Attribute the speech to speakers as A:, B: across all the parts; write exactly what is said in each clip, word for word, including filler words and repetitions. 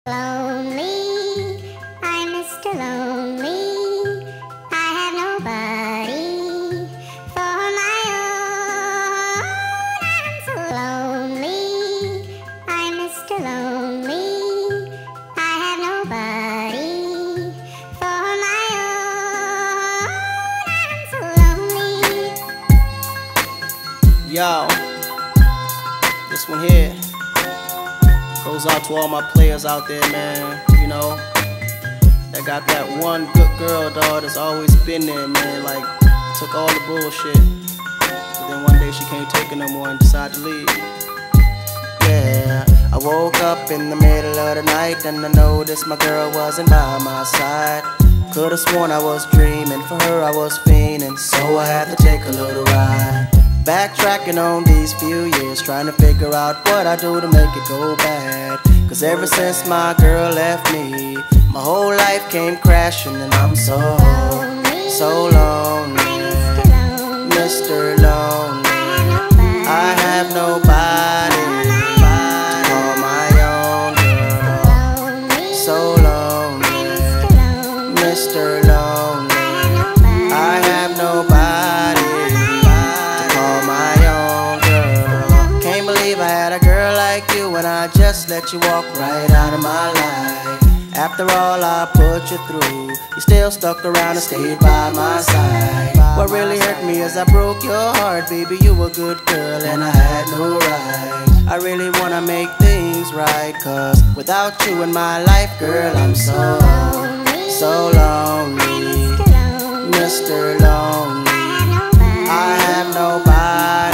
A: Lonely, I'm Mister Lonely. I have nobody for my own. I'm so lonely, I'm Mister Lonely. I have nobody for my own. I'm so lonely.
B: Yo, this one here goes out to all my players out there, man. You know, that got that one good girl, dog, that's always been there, man. Like, took all the bullshit, but then one day she can't take it no more and decided to leave. Yeah, I woke up in the middle of the night and I noticed my girl wasn't by my side. Could've sworn I was dreaming, for her I was fiending, so I had to take a little ride. Backtracking on these few years, trying to figure out what I do to make it go bad. Cause ever since my girl left me, my whole life came crashing and I'm so, so lonely. Mister Lonely, I have nobody to call my own girl. So lonely, Mister Lonely, I have nobody when I just let you walk right out of my life. After all I put you through, you still stuck around and stayed by my side. What really hurt me is I broke your heart, baby. You were a good girl and I had no right. I really wanna make things right, cause without you in my life, girl, I'm so, so lonely. Mister Lonely, I have nobody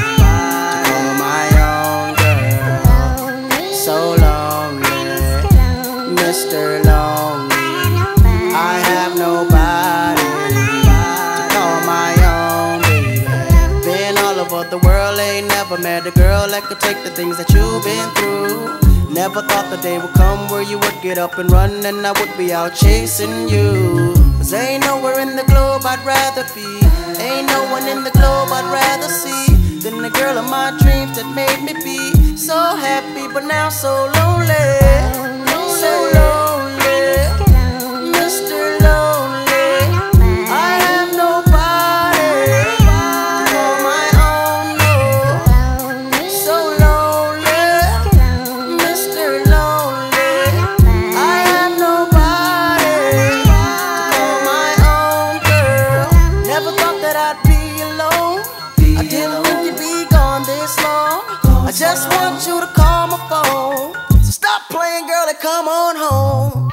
B: Mister Lonely, I have nobody to call my own, baby. Been all over the world, ain't never met a girl that could take the things that you've been through. Never thought the day would come where you would get up and run and I would be out chasing you. Cause ain't nowhere in the globe I'd rather be, ain't no one in the globe I'd rather see than the girl of my dreams that made me be so happy but now so lonely. So lonely, Mister Lonely, I have nobody to call my own, no. So lonely, Mister Lonely, I have nobody to call my own, girl. Never thought that I'd be alone, I didn't think you'd be gone this long. I just want you to call my phone. Stop playing, girl, and come on home.